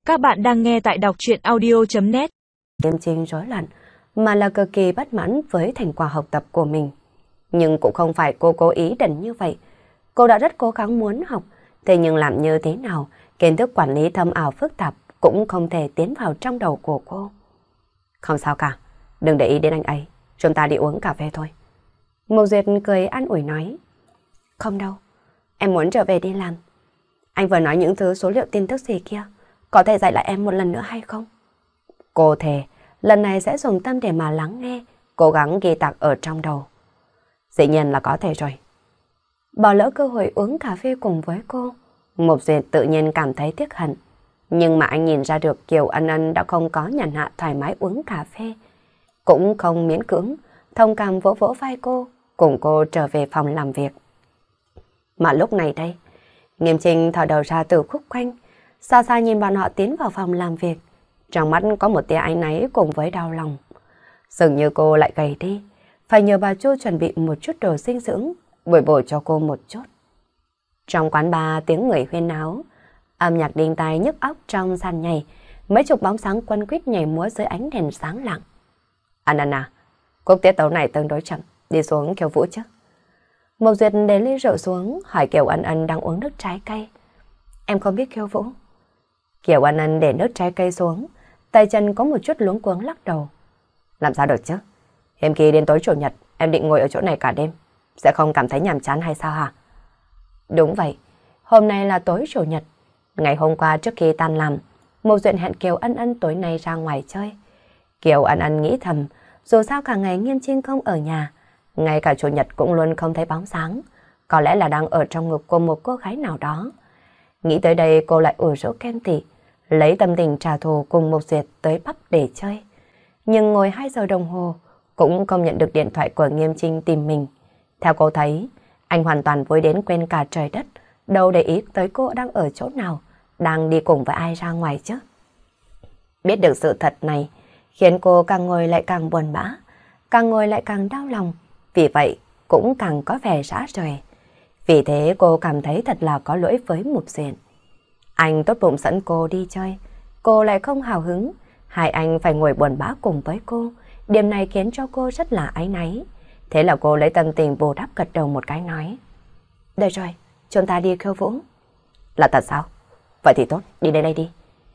Các bạn đang nghe tại đọc truyện audio.net. Nghiêm Trinh rối loạn, mà là cực kỳ bất mãn với thành quả học tập của mình. Nhưng cũng không phải cô cố ý đần như vậy. Cô đã rất cố gắng muốn học, thế nhưng làm như thế nào, kiến thức quản lý thâm ảo phức tạp cũng không thể tiến vào trong đầu của cô. Không sao cả, đừng để ý đến anh ấy, chúng ta đi uống cà phê thôi. Mộc Duyệt cười an ủi nói. Không đâu, em muốn trở về đi làm. Anh vừa nói những thứ số liệu tin tức gì kia, có thể dạy lại em một lần nữa hay không? Cô thề, lần này sẽ dùng tâm để mà lắng nghe, cố gắng ghi tạc ở trong đầu. Dĩ nhiên là có thể rồi. Bỏ lỡ cơ hội uống cà phê cùng với cô, Mộc Duyệt tự nhiên cảm thấy tiếc hận. Nhưng mà anh nhìn ra được Kiều Ân Ân đã không có nhàn hạ thoải mái uống cà phê. Cũng không miễn cưỡng, thông cảm vỗ vỗ vai cô, cùng cô trở về phòng làm việc. Mà lúc này đây, Nghiêm Trinh thò đầu ra từ khúc quanh, xa xa nhìn bọn họ tiến vào phòng làm việc. Trong mắt có một tia áy náy cùng với đau lòng. Dường như cô lại gầy đi, phải nhờ bà Chu chuẩn bị một chút đồ dinh dưỡng, bồi bổ cho cô một chút. Trong quán bar tiếng người huyên náo, âm nhạc đinh tai nhức óc trong sàn nhảy, mấy chục bóng sáng quấn quýt nhảy múa dưới ánh đèn sáng lặng. Anana, cuộc tiết tấu này tương đối chậm, đi xuống khiêu vũ chứ. Mộc Duyệt để ly rượu xuống, hỏi Kiều Ân Ân đang uống nước trái cây. Em không biết khiêu vũ. Kiều Ân Ân để nước trái cây xuống, tay chân có một chút luống cuống lắc đầu. Làm sao được chứ? Hiếm khi đến tối chủ nhật, em định ngồi ở chỗ này cả đêm, sẽ không cảm thấy nhàm chán hay sao hả? Đúng vậy, hôm nay là tối chủ nhật. Ngày hôm qua trước khi tan làm, Mộc Duyệt hẹn Kiều Ân Ân tối nay ra ngoài chơi. Kiều Ân Ân nghĩ thầm, dù sao cả ngày Nghiêm Trinh không ở nhà, ngay cả chủ nhật cũng luôn không thấy bóng sáng, có lẽ là đang ở trong ngực của một cô gái nào đó. Nghĩ tới đây cô lại ủ rũ ghen tị, lấy tâm tình trả thù cùng Mộc Duyệt tới pub để chơi. Nhưng ngồi 2 giờ đồng hồ cũng không nhận được điện thoại của Nghiêm Trinh tìm mình. Theo cô thấy, anh hoàn toàn vui đến quên cả trời đất, đâu để ý tới cô đang ở chỗ nào, đang đi cùng với ai ra ngoài chứ. Biết được sự thật này, khiến cô càng ngồi lại càng buồn bã, càng ngồi lại càng đau lòng, vì vậy cũng càng có vẻ rã rời. Vì thế cô cảm thấy thật là có lỗi với Mộc Duyệt. Anh tốt bụng dẫn cô đi chơi, cô lại không hào hứng, hai anh phải ngồi buồn bã cùng với cô, điểm này khiến cho cô rất là áy náy. Thế là cô lấy tâm tình bù đắp gật đầu một cái nói. Được rồi, chúng ta đi khiêu vũ. Là thật sao? Vậy thì tốt, đi đây đi.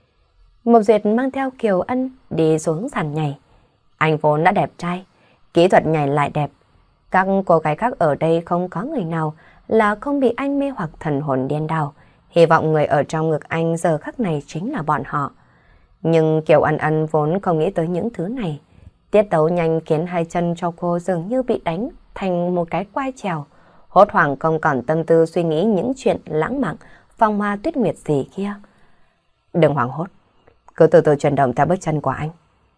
Mộc Duyệt mang theo Kiều Ân đi xuống sàn nhảy. Anh vốn đã đẹp trai, kỹ thuật nhảy lại đẹp. Các cô gái khác ở đây không có người nào là không bị anh mê hoặc thần hồn điên đảo. Hy vọng người ở trong ngực anh giờ khắc này chính là bọn họ. Nhưng Kiều Ân Ân vốn không nghĩ tới những thứ này. Tiết tấu nhanh khiến hai chân cho cô dường như bị đánh thành một cái quai trèo. Hốt hoảng không còn tâm tư suy nghĩ những chuyện lãng mạn, phong hoa tuyết nguyệt gì kia. Đừng hoảng hốt, cứ từ từ chuyển động theo bước chân của anh.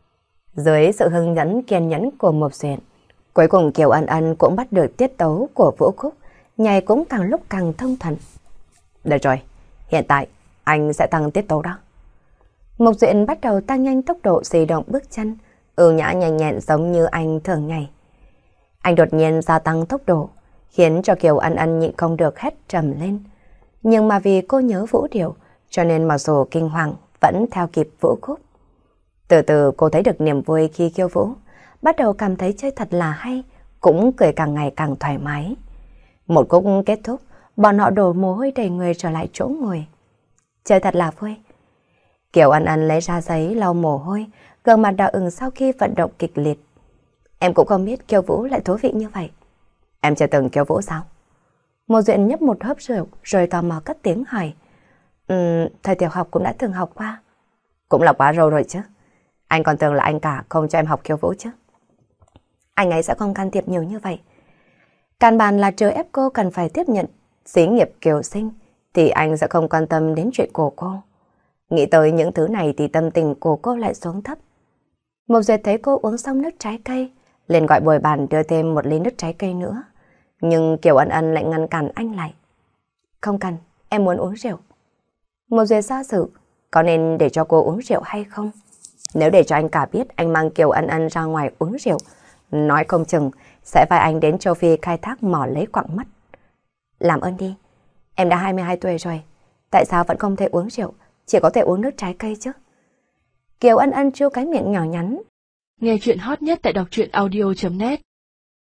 Dưới sự hướng dẫn kiên nhẫn của Mộc Duyệt, cuối cùng Kiều Ân Ân cũng bắt được tiết tấu của vũ khúc, nhảy cũng càng lúc càng thông thuận. Được rồi, hiện tại anh sẽ tăng tiết tấu đó. Mộc Duyệt bắt đầu tăng nhanh tốc độ di động bước chân, ưu nhã nhanh nhẹn giống như anh thường ngày. Anh đột nhiên gia tăng tốc độ, khiến cho Kiều Ân Ân nhịn không được hét trầm lên. Nhưng mà vì cô nhớ vũ điệu, cho nên mặc dù kinh hoàng vẫn theo kịp vũ khúc. Từ từ cô thấy được niềm vui khi khiêu vũ, bắt đầu cảm thấy chơi thật là hay, cũng cười càng ngày càng thoải mái. Một khúc kết thúc, bọn họ đổ mồ hôi đầy người trở lại chỗ ngồi. Chơi thật là vui. Kiều Ân Ân lấy ra giấy lau mồ hôi, gương mặt đỏ ửng sau khi vận động kịch liệt. Em cũng không biết khiêu vũ lại thú vị như vậy. Em chưa từng khiêu vũ sao? Mộc Duyệt nhấp một hớp rượu rồi tò mò cất tiếng hỏi. Thời tiểu học cũng đã từng học qua. Cũng là quá lâu rồi chứ. Anh còn tưởng là anh cả không cho em học khiêu vũ chứ. Anh ấy sẽ không can thiệp nhiều như vậy. Căn bản là trừ ép cô cần phải tiếp nhận xí nghiệp kiều sinh, thì anh sẽ không quan tâm đến chuyện của cô. Nghĩ tới những thứ này thì tâm tình của cô lại xuống thấp. Mộc Duyệt thấy cô uống xong nước trái cây, liền gọi bồi bàn đưa thêm một ly nước trái cây nữa. Nhưng Kiều Ân Ân lại ngăn cản anh lại. Không cần, em muốn uống rượu. Mộc Duyệt do dự, có nên để cho cô uống rượu hay không? Nếu để cho anh cả biết anh mang Kiều Ân Ân ra ngoài uống rượu, nói không chừng sẽ phải anh đến châu Phi khai thác mỏ lấy quặng mất. Làm ơn đi, em đã 22 tuổi rồi, tại sao vẫn không thể uống rượu, chỉ có thể uống nước trái cây chứ. Kiều Ân Ân trêu cái miệng nhỏ nhắn. Nghe chuyện hot nhất tại đọc truyện audio.net